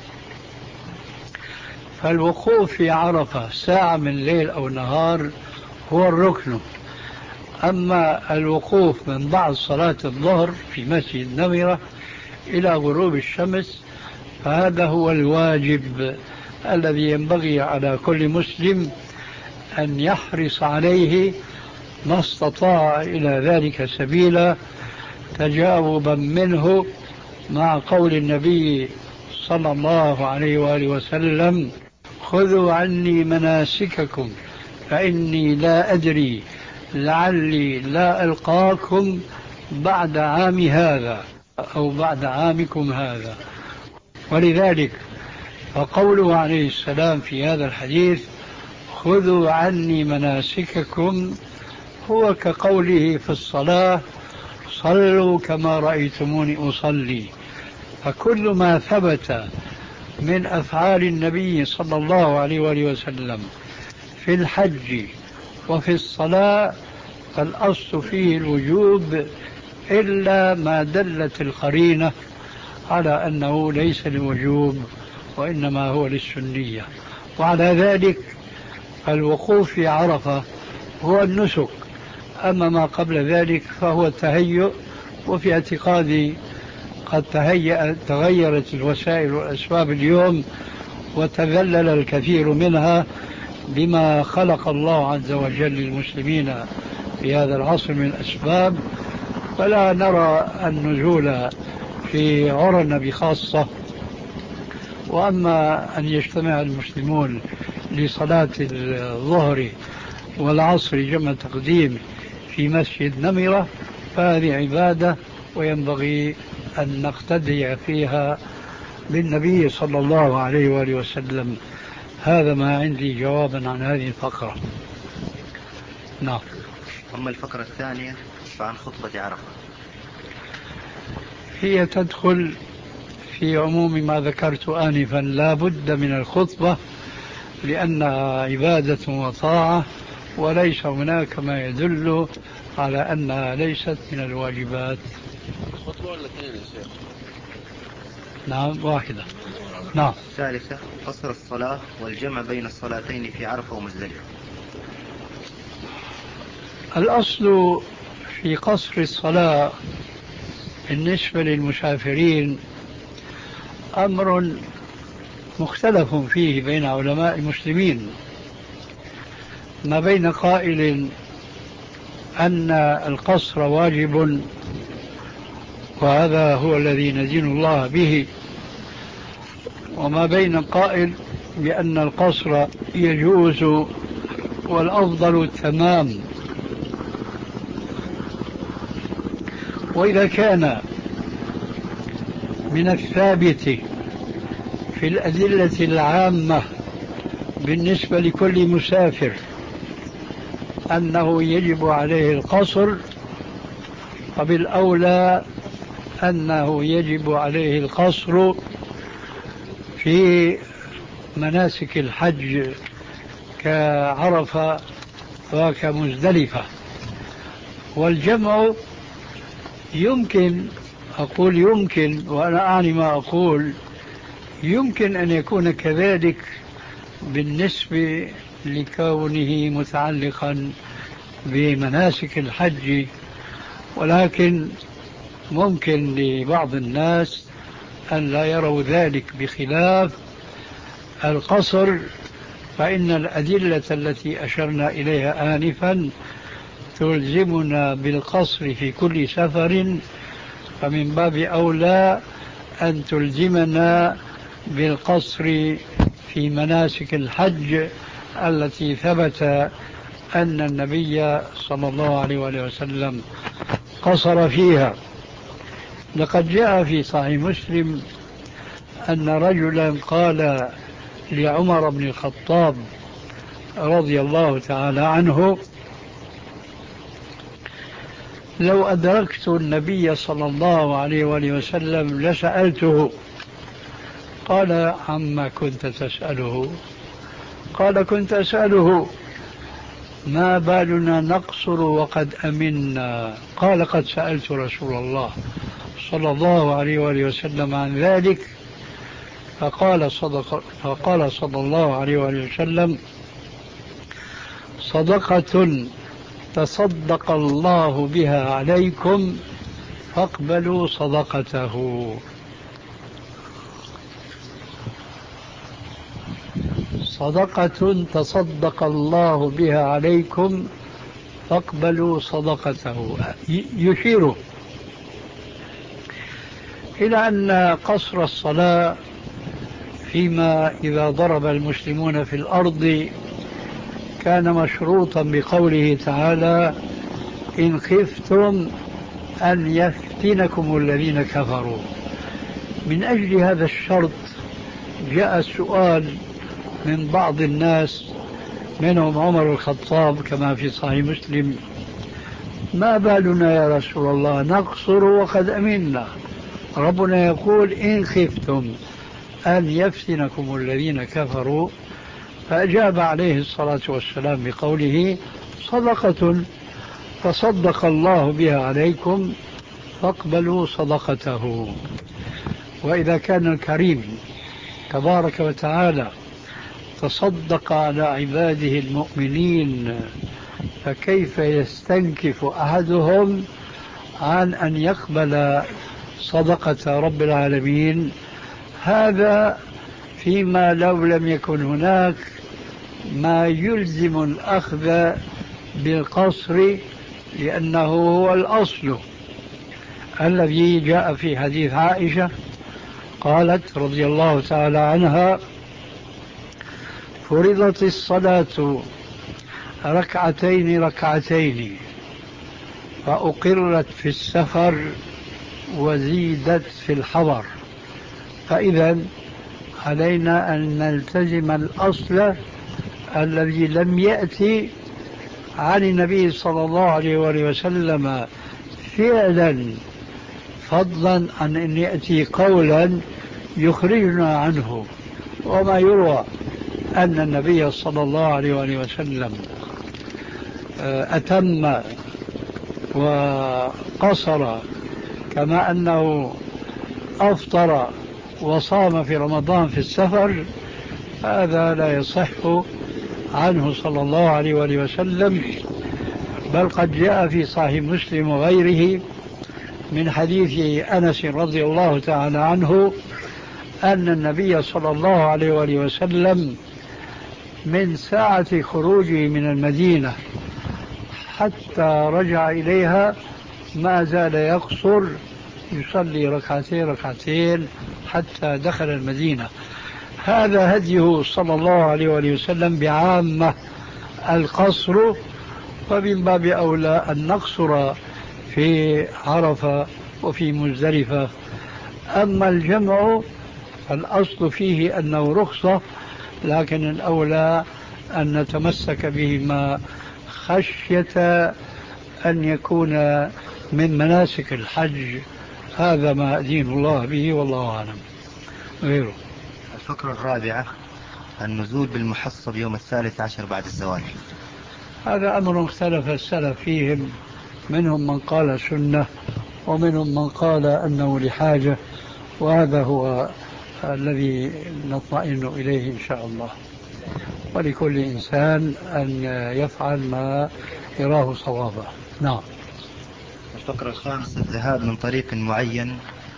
فالوقوف في عرفة ساعة من ليل أو نهار هو الركن، أما الوقوف من بعد صلاة الظهر في مسجد نمرة إلى غروب الشمس فهذا هو الواجب الذي ينبغي على كل مسلم أن يحرص عليه ما استطاع إلى ذلك سبيلا، تجاوبا منه مع قول النبي صلى الله عليه وآله وسلم: خذوا عني مناسككم فإني لا أدري لعلي لا ألقاكم بعد عام هذا أو بعد عامكم هذا. ولذلك فقوله عليه السلام في هذا الحديث: خذوا عني مناسككم، هو كقوله في الصلاة: صلوا كما رأيتموني أصلي. فكل ما ثبت من أفعال النبي صلى الله عليه وآله وسلم في الحج وفي الصلاة فالأصل فيه الوجوب إلا ما دلت القرينة على أنه ليس للوجوب وإنما هو للسنية. وعلى ذلك الوقوف في عرفة هو النسك، أما ما قبل ذلك فهو التهيؤ. وفي اعتقادي قد تهيأ تغيرت الوسائل والأسباب اليوم وتذلل الكثير منها بما خلق الله عز وجل للمسلمين في هذا العصر من الأسباب، فلا نرى النزول في عرن بخاصة. وأما أن يجتمع المسلمون لصلاة الظهر والعصر جمع تقديم في مسجد نمرة فهذه عبادة وينبغي أن نقتدي فيها بالنبي صلى الله عليه وآله وسلم. هذا ما عندي جوابا عن هذه الفقرة. نعم. أما الفقرة الثانية فعن خطبة عرفة، هي تدخل في عموم ما ذكرت آنفا، لا بد من الخطبة لأنها عبادة وطاعة، وليس هناك ما يدل على أنها ليست من الواجبات. خطبة ولا اثنين يا شيخ؟ نعم واحدة. نعم. ثالثة: قصر الصلاة والجمع بين الصلاتين في عرفة ومزدلفة. الأصل في قصر الصلاة بالنسبة للمسافرين أمر مختلف فيه بين علماء المسلمين، ما بين قائل أن القصر واجب وهذا هو الذي ندين الله به، وما بين قائل بأن القصر يجوز والأفضل التمام. وإذا كان من الثابت في الأدلة العامة بالنسبة لكل مسافر أنه يجب عليه القصر، فبالأولى أنه يجب عليه القصر في مناسك الحج كعرفة وكمزدلفة. والجمع يمكن، أقول يمكن وأنا أعني ما أقول، يمكن أن يكون كذلك بالنسبة لكونه متعلقا بمناسك الحج، ولكن ممكن لبعض الناس أن لا يروا ذلك، بخلاف القصر فإن الأدلة التي أشرنا إليها آنفا تلزمنا بالقصر في كل سفر، فمن باب أولى أن تلزمنا بالقصر في مناسك الحج التي ثبت أن النبي صلى الله عليه وسلم قصر فيها. لقد جاء في صحيح مسلم أن رجلا قال لعمر بن الخطاب رضي الله تعالى عنه: لو أدركت النبي صلى الله عليه وسلم لسألته. قال: عما كنت تسأله؟ قال: كنت أسأله ما بالنا نقصر وقد أمنا. قال: قد سألت رسول الله صلى الله عليه وسلم عن ذلك، فقال صدق فقال صلى الله عليه وسلم: صدقة تصدق الله بها عليكم فاقبلوا صدقته. صدقة تصدق الله بها عليكم فاقبلوا صدقته، يشير إلى أن قصر الصلاة فيما إذا ضرب المسلمون في الأرض كان مشروطا بقوله تعالى: إن خفتم أن يفتنكم الذين كفروا. من أجل هذا الشرط جاء السؤال من بعض الناس منهم عمر الخطاب كما في صحيح مسلم: ما بالنا يا رسول الله نقصر وقد أمنا، ربنا يقول إن خفتم أن يفتنكم الذين كفروا. فأجاب عليه الصلاة والسلام بقوله: صدقة تصدق الله بها عليكم فاقبلوا صدقته. وإذا كان الكريم تبارك وتعالى تصدق على عباده المؤمنين، فكيف يستنكف أحدهم عن أن يقبل صدقة رب العالمين؟ هذا فيما لو لم يكن هناك ما يلزم الأخذ بالقصر، لأنه هو الأصل الذي جاء في حديث عائشة قالت رضي الله تعالى عنها: فرضت الصلاة ركعتين ركعتين فأقرت في السفر وزيدت في الحضر. فإذا علينا أن نلتزم الأصل الذي لم يأتي عن النبي صلى الله عليه وسلم فعلا، فضلا عن أن يأتي قولا يخرجنا عنه. وما يروى أن النبي صلى الله عليه وسلم أتم وقصر، كما أنه أفطر وصام في رمضان في السفر، هذا لا يصح عنه صلى الله عليه وسلم. بل قد جاء في صحيح مسلم وغيره من حديث أنس رضي الله تعالى عنه أن النبي صلى الله عليه وسلم من ساعة خروجه من المدينة حتى رجع إليها ما زال يقصر، يصلي ركعتين ركعتين حتى دخل المدينة. هذا هديه صلى الله عليه وسلم بعامة القصر، ومن باب أولى أن نقصر في عرفة وفي مزدلفة. أما الجمع فالأصل فيه أنه رخصة، لكن الأولى أن نتمسك بهما خشية أن يكون من مناسك الحج. هذا ما أدين الله به والله أعلم. غيره. الفقرة الرابعة: النزول بالمحصب يوم الثالث عشر بعد الزوال. هذا أمر اختلف السلف فيهم، منهم من قال سنة ومنهم من قال أنه لحاجة، وهذا هو الذي نطمئن إليه إن شاء الله. ولكل إنسان أن يفعل ما يراه صوابا. نعم. الفقرة الخامسة: الذهاب من طريق معين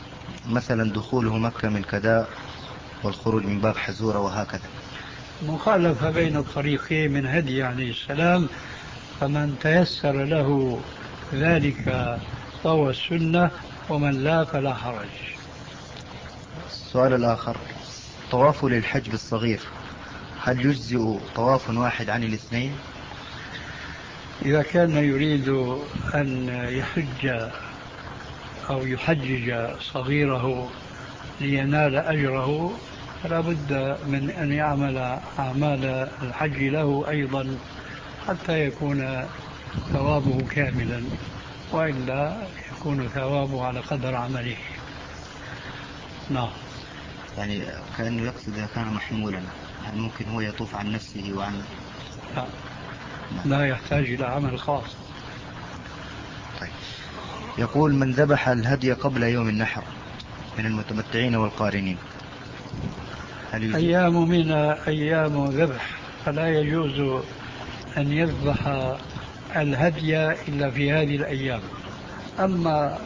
مثلا دخوله مكة من كداء والخروج من باب حزورة وهكذا؟ مخالفة بين الطريقين من هدي عليه السلام، فمن تيسر له ذلك فهو السنة، ومن لا فلا حرج. السؤال الآخر: طواف للحج بالصغير هل يجزئ طواف واحد عن الاثنين؟ إذا كان يريد أن يحج أو يحجج صغيره لينال أجره فلا بد من أن يعمل أعمال الحج له أيضا حتى يكون ثوابه كاملا، وإلا يكون ثوابه على قدر عمله. نعم. يعني كأنه يقصد إذا كان محمولا يعني ممكن هو يطوف عن نفسه وعن لا, لا يحتاج إلى عمل خاص. طيب. يقول: من ذبح الهدي قبل يوم النحر من المتمتعين والقارنين هل يجب؟ أيام من أيام ذبح، فلا يجوز أن يذبح الهدي إلا في هذه الأيام. أما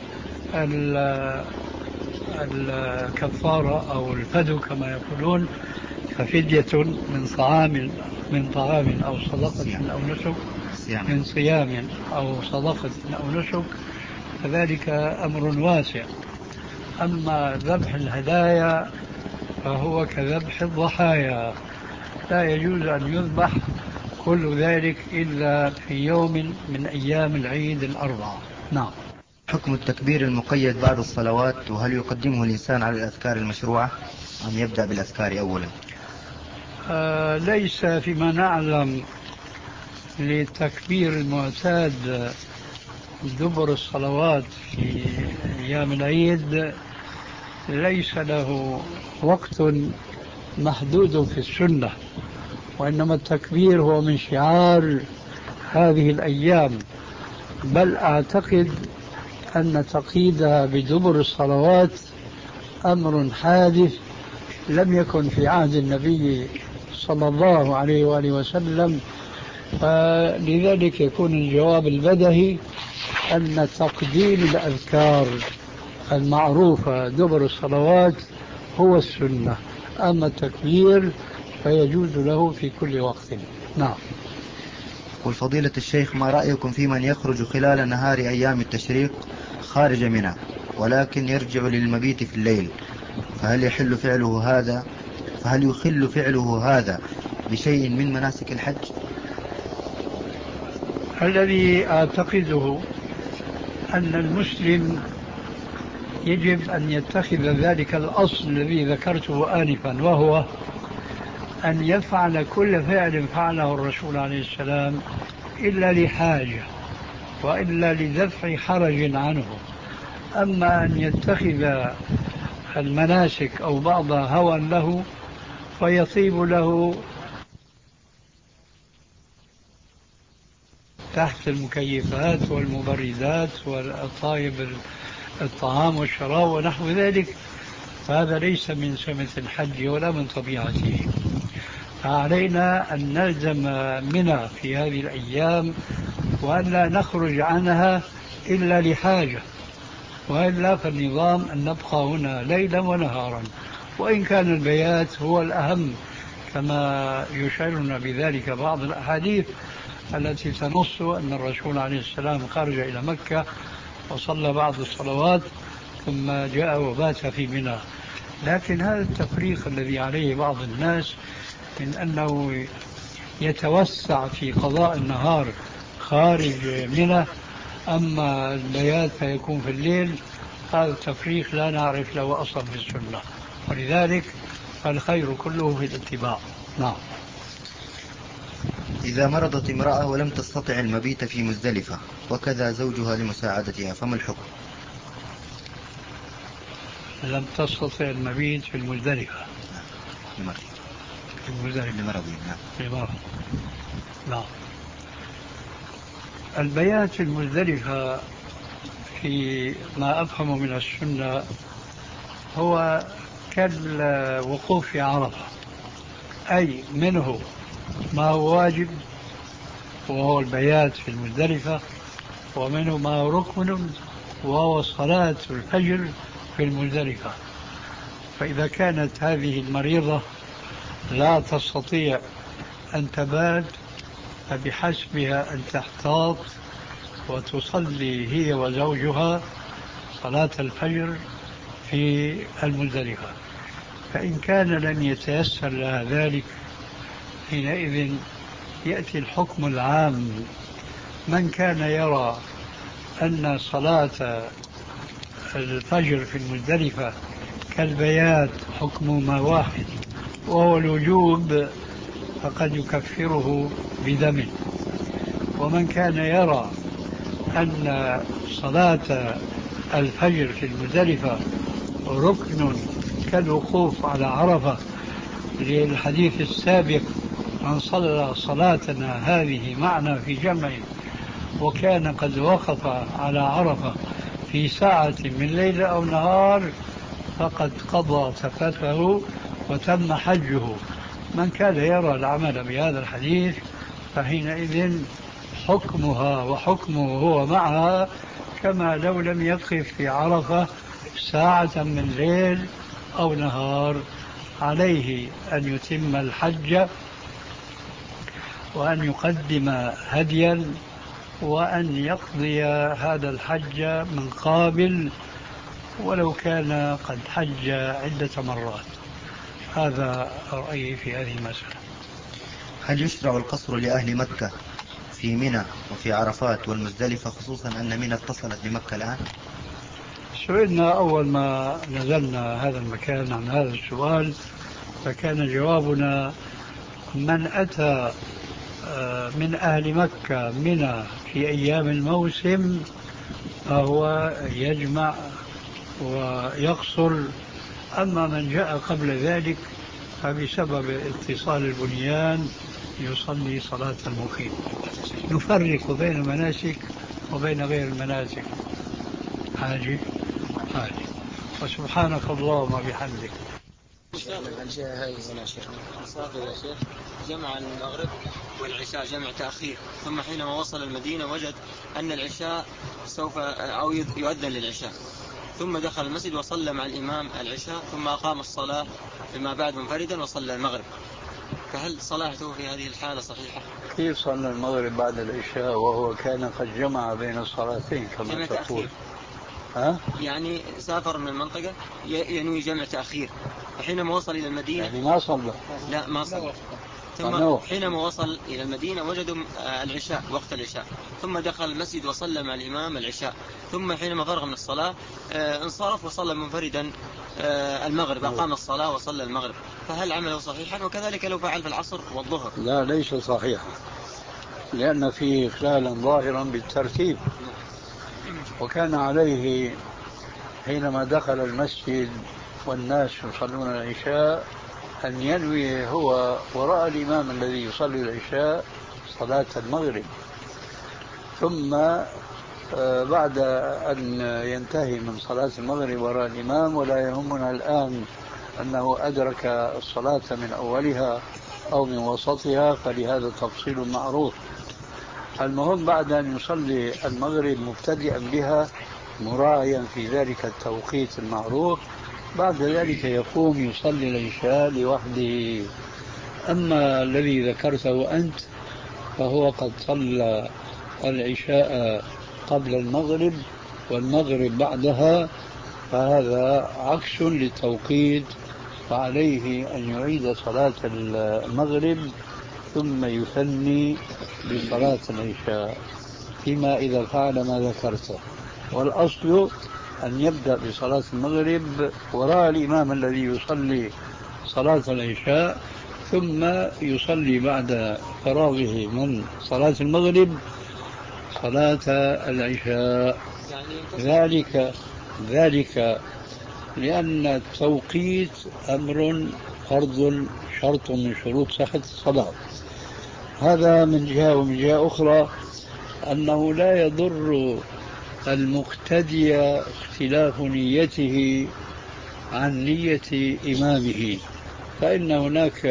الكفارة أو الفدو كما يقولون ففدية من طعام من طعام أو صدقة أو نسك، من صيام أو صدقة أو نسك، فذلك أمر واسع. أما ذبح الهدايا فهو كذبح الضحايا، لا يجوز أن يذبح كل ذلك إلا في يوم من أيام العيد الأربعة. نعم. حكم التكبير المقيد بعد الصلوات، وهل يقدمه الإنسان على الأذكار المشروعة أم يبدأ بالأذكار أولا؟ آه ليس فيما نعلم للتكبير المعتاد دبر الصلوات في أيام العيد ليس له وقت محدود في السنة، وإنما التكبير هو من شعار هذه الأيام. بل أعتقد أن تقييدها بدبر الصلوات أمر حادث لم يكن في عهد النبي صلى الله عليه وآله وسلم، فلذلك يكون الجواب البدهي أن تقديم الأذكار المعروفة دبر الصلوات هو السنة، أما التكبير فيجوز له في كل وقت. نعم. والفضيلة الشيخ: ما رأيكم في من يخرج خلال نهار أيام التشريق خارج منى ولكن يرجع للمبيت في الليل، فهل يحل فعله هذا فهل يخل فعله هذا بشيء من مناسك الحج؟ الذي أعتقده أن المسلم يجب أن يتخذ ذلك الأصل الذي ذكرته آنفا، وهو أن يفعل كل فعل فعله الرسول عليه السلام إلا لحاجة وإلا لدفع حرج عنه. أما أن يتخذ المناسك أو بعضها هوى له فيطيب له تحت المكيفات والمبردات والطايب الطعام والشراب ونحو ذلك، فهذا ليس من سمة الحج ولا من طبيعته. فعلينا أن نلزم منى في هذه الأيام وأن لا نخرج عنها إلا لحاجة، وإلا فالنظام أن نبقى هنا ليلا ونهارا، وإن كان البيات هو الأهم كما يشعرنا بذلك بعض الأحاديث التي تنص أن الرسول عليه السلام خرج إلى مكة وصلى بعض الصلوات ثم جاء وبات في منى. لكن هذا التفريق الذي عليه بعض الناس من أنه يتوسع في قضاء النهار خارج منى أما البيات فيكون في الليل، هذا التفريق لا نعرف له أصلا في السنة، ولذلك الخير كله في الاتباع. نعم. إذا مرضت امرأة ولم تستطع المبيت في مزدلفة وكذا زوجها لمساعدتها فما الحكم؟ لم تستطع المبيت في المزدلفة لمرض في المزدلفة لمرض نعم. نعم. البيات في المزدلفة في ما أفهم من السنة هو كالوقوف في عرفة، أي منه ما هو واجب وهو البيات في المزدلفة، ومنه ما هو ركن وهو صلاة الفجر في المزدلفة. فإذا كانت هذه المريضة لا تستطيع أن تبات فبحسبها أن تحتاط وتصلي هي وزوجها صلاة الفجر في المزدلفة. فإن كان لم يتيسر لها ذلك حينئذ يأتي الحكم العام. من كان يرى أن صلاة الفجر في المزدلفة كالبيات حكمهما واحد وهو الوجوب فقد يكفره بدمه. ومن كان يرى أن صلاة الفجر في المزدلفة ركن كالوقوف على عرفة للحديث السابق من صلى صلاتنا هذه معنا في جمع وكان قد وقف على عرفة في ساعة من ليل أو نهار فقد قضى تفته وتم حجه. من كان يرى العمل بهذا الحديث فحينئذ حكمها وحكمه هو معها كما لو لم يقف في عرفة ساعة من ليل أو نهار. عليه أن يتم الحج وأن يقدم هديا وأن يقضي هذا الحج من قابل ولو كان قد حج عدة مرات. هذا رأيي في هذه المسألة. هل يشرع القصر لأهل مكة في منى وفي عرفات والمزدلفة، خصوصا أن منى اتصلت بمكة الآن؟ سئلنا أول ما نزلنا هذا المكان عن هذا السؤال فكان جوابنا من أتى من أهل مكة منى في أيام الموسم فهو يجمع ويقصر، أما من جاء قبل ذلك فبسبب اتصال البنيان يصلي صلاة المقيم. نفرق بين المناسك وبين غير المناسك. حاجة حاجة. وسبحانك اللهم وبحمدك. الجهة هاي هنا شيخ مسافر يا شيخ جمع المغرب والعشاء جمع تأخير، ثم حينما وصل المدينة وجد أن العشاء سوف أو يؤذن للعشاء، ثم دخل المسجد وصلى مع الإمام العشاء ثم أقام الصلاة فيما بعد منفردا وصلى المغرب، فهل صلاته في هذه الحالة صحيحة؟ كيف صلى المغرب بعد العشاء وهو كان قد جمع بين الصلاتين كما تقول؟ ها؟ يعني سافر من المنطقة ينوي جمع تأخير، وحينما وصل إلى المدينة يعني ما صلى؟ لا ما صلى. ثم حينما وصل إلى المدينة وجدوا العشاء وقت العشاء، ثم دخل المسجد وصلى مع الإمام العشاء، ثم حينما فرغ من الصلاة انصرف وصلى منفردا المغرب، أقام الصلاة وصلى المغرب، فهل عمله صحيحا؟ وكذلك لو فعل في العصر والظهر؟ لا ليس صحيحا، لأن فيه إخلالا ظاهرا بالترتيب. وكان عليه حينما دخل المسجد والناس يصلون العشاء أن ينوي هو وراء الإمام الذي يصلي العشاء صلاة المغرب، ثم بعد أن ينتهي من صلاة المغرب وراء الإمام، ولا يهمنا الآن أنه أدرك الصلاة من أولها أو من وسطها فلهذا تفصيل معروف. المهم بعد أن يصلي المغرب مبتدئا بها مراعيا في ذلك التوقيت المعروف، بعد ذلك يقوم يصلي العشاء لوحده. أما الذي ذكرته أنت فهو قد صلى العشاء قبل المغرب والمغرب بعدها، فهذا عكس للتوقيت، فعليه أن يعيد صلاة المغرب ثم يثني بصلاة العشاء فيما إذا فعل ما ذكرته. والأصل أن يبدأ بصلاة المغرب وراء الإمام الذي يصلي صلاة العشاء، ثم يصلي بعد فراغه من صلاة المغرب صلاة العشاء. ذلك ذلك لأن التوقيت أمر فرض شرط من شروط صحة الصلاة. هذا من جهة. ومن جهة أخرى أنه لا يضر المقتدي اختلاف نيته عن نية إمامه، فإن هناك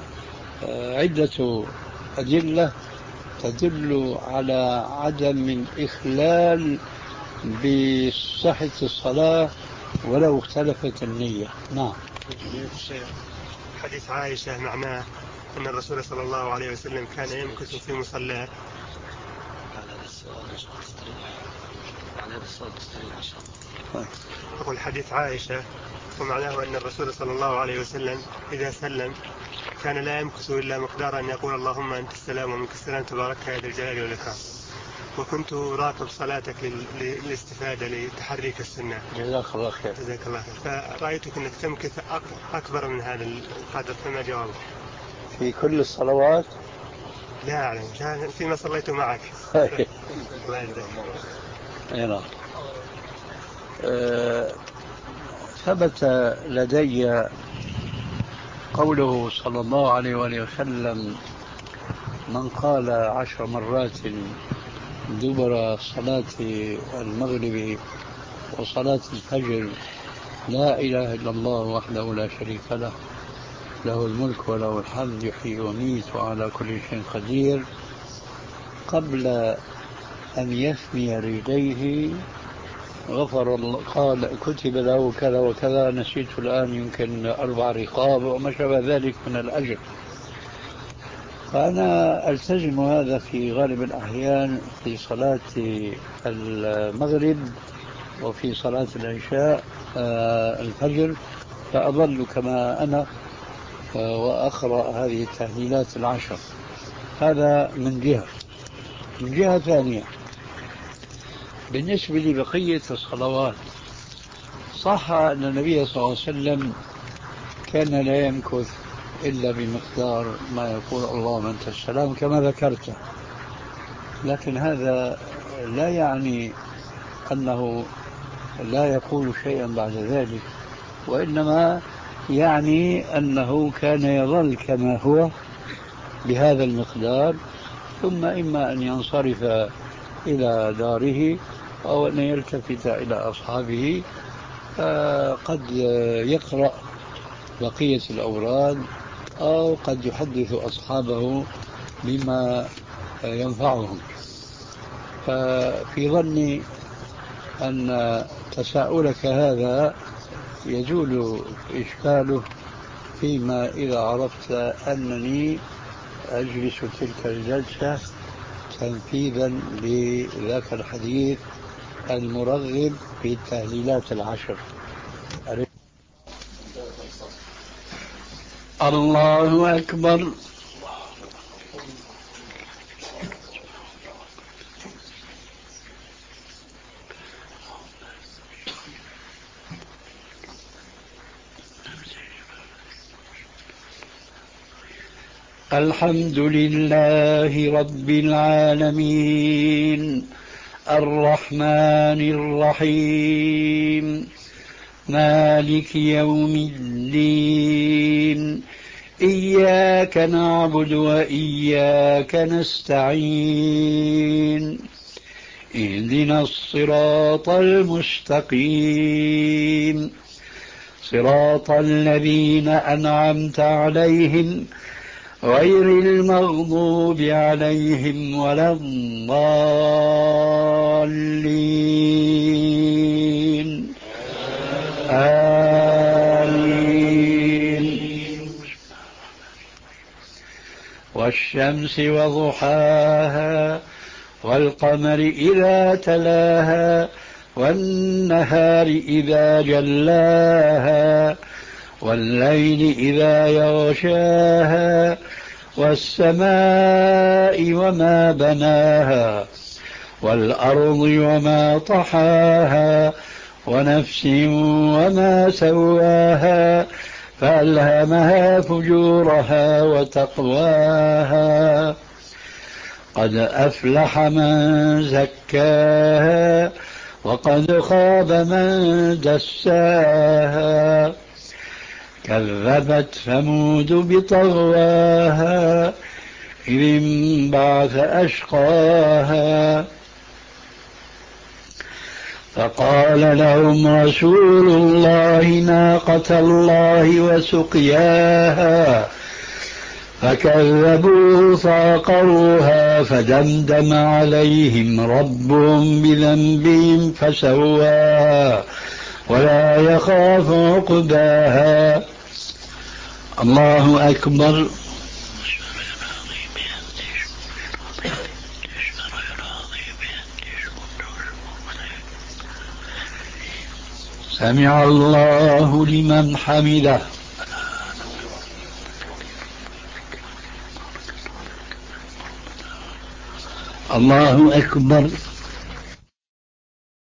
عدة أدلة تدل على عدم الإخلال بصحة الصلاة ولو اختلفت النية. نعم. حديث عائشة معناه أن الرسول صلى الله عليه وسلم كان يمكث في مصلاه. أقول حديث عائشة ومعناه أن الرسول صلى الله عليه وسلم إذا سلم كان لا يمكث إلا مقدار أن يقول اللهم أنت السلام ومنك السلام تبارك يا ذا الجلال والإكرام. وكنت راقب صلاتك للاستفادة لتحريك السنة. جزاك الله خير. جزاك الله خير. فرأيتك أنك تمكث أكبر من هذا القدر، فما جوابك؟ في كل الصلوات؟ لا أعلم، كان فيما صليت معك. الله يجزاك. نعم. أه ثبت لدي قوله صلى الله عليه وآله وسلم: من قال عشر مرات دبر صلاة المغرب وصلاة الفجر لا إله إلا الله وحده لا شريك له له الملك وله الحمد يحيي ويميت وعلى كل شيء قدير، قبل أن يثني رجليه غفر الله، قال كتب له كذا وكذا، نسيت الآن، يمكن أربع رقاب وما شابه ذلك من الأجر. فأنا ألتزم هذا في غالب الأحيان في صلاة المغرب وفي صلاة العشاء الفجر، فأظل كما أنا وأقرأ هذه التهليلات العشر. هذا من جهة. من جهة ثانية، بالنسبة لبقية الصلوات، صح أن النبي صلى الله عليه وسلم كان لا يمكث إلا بمقدار ما يقول اللهم أنت السلام كما ذكرت، لكن هذا لا يعني أنه لا يقول شيئا بعد ذلك، وإنما يعني أنه كان يظل كما هو بهذا المقدار، ثم إما أن ينصرف إلى داره أو أن يلتفت إلى أصحابه، قد يقرأ بقية الأوراد أو قد يحدث أصحابه بما ينفعهم. ففي ظني أن تساؤلك هذا يزول إشكاله فيما إذا عرفت أنني أجلس تلك الجلسة تنفيذا لذاك الحديث المرغب في التهليلات العشر. الله أكبر. الحمد لله رب العالمين الرحمن الرحيم مالك يوم الدين إياك نعبد وإياك نستعين اهدنا الصراط المستقيم صراط الذين أنعمت عليهم غير المغضوب عليهم ولا الضالين آمين. والشمس وضحاها والقمر إذا تلاها والنهار إذا جلاها والليل إذا يغشاها والسماء وما بناها والأرض وما طحاها ونفس وما سواها فألهمها فجورها وتقواها قد أفلح من زكاها وقد خاب من دساها كذبت ثمود بطغواها إذ انبعث أشقاها فقال لهم رسول الله ناقة الله وسقياها فكذبوه فعقروها فدمدم عليهم ربهم بذنبهم فسواها ولا يخاف عقباها. الله أكبر. سمع الله لمن حمده. الله أكبر.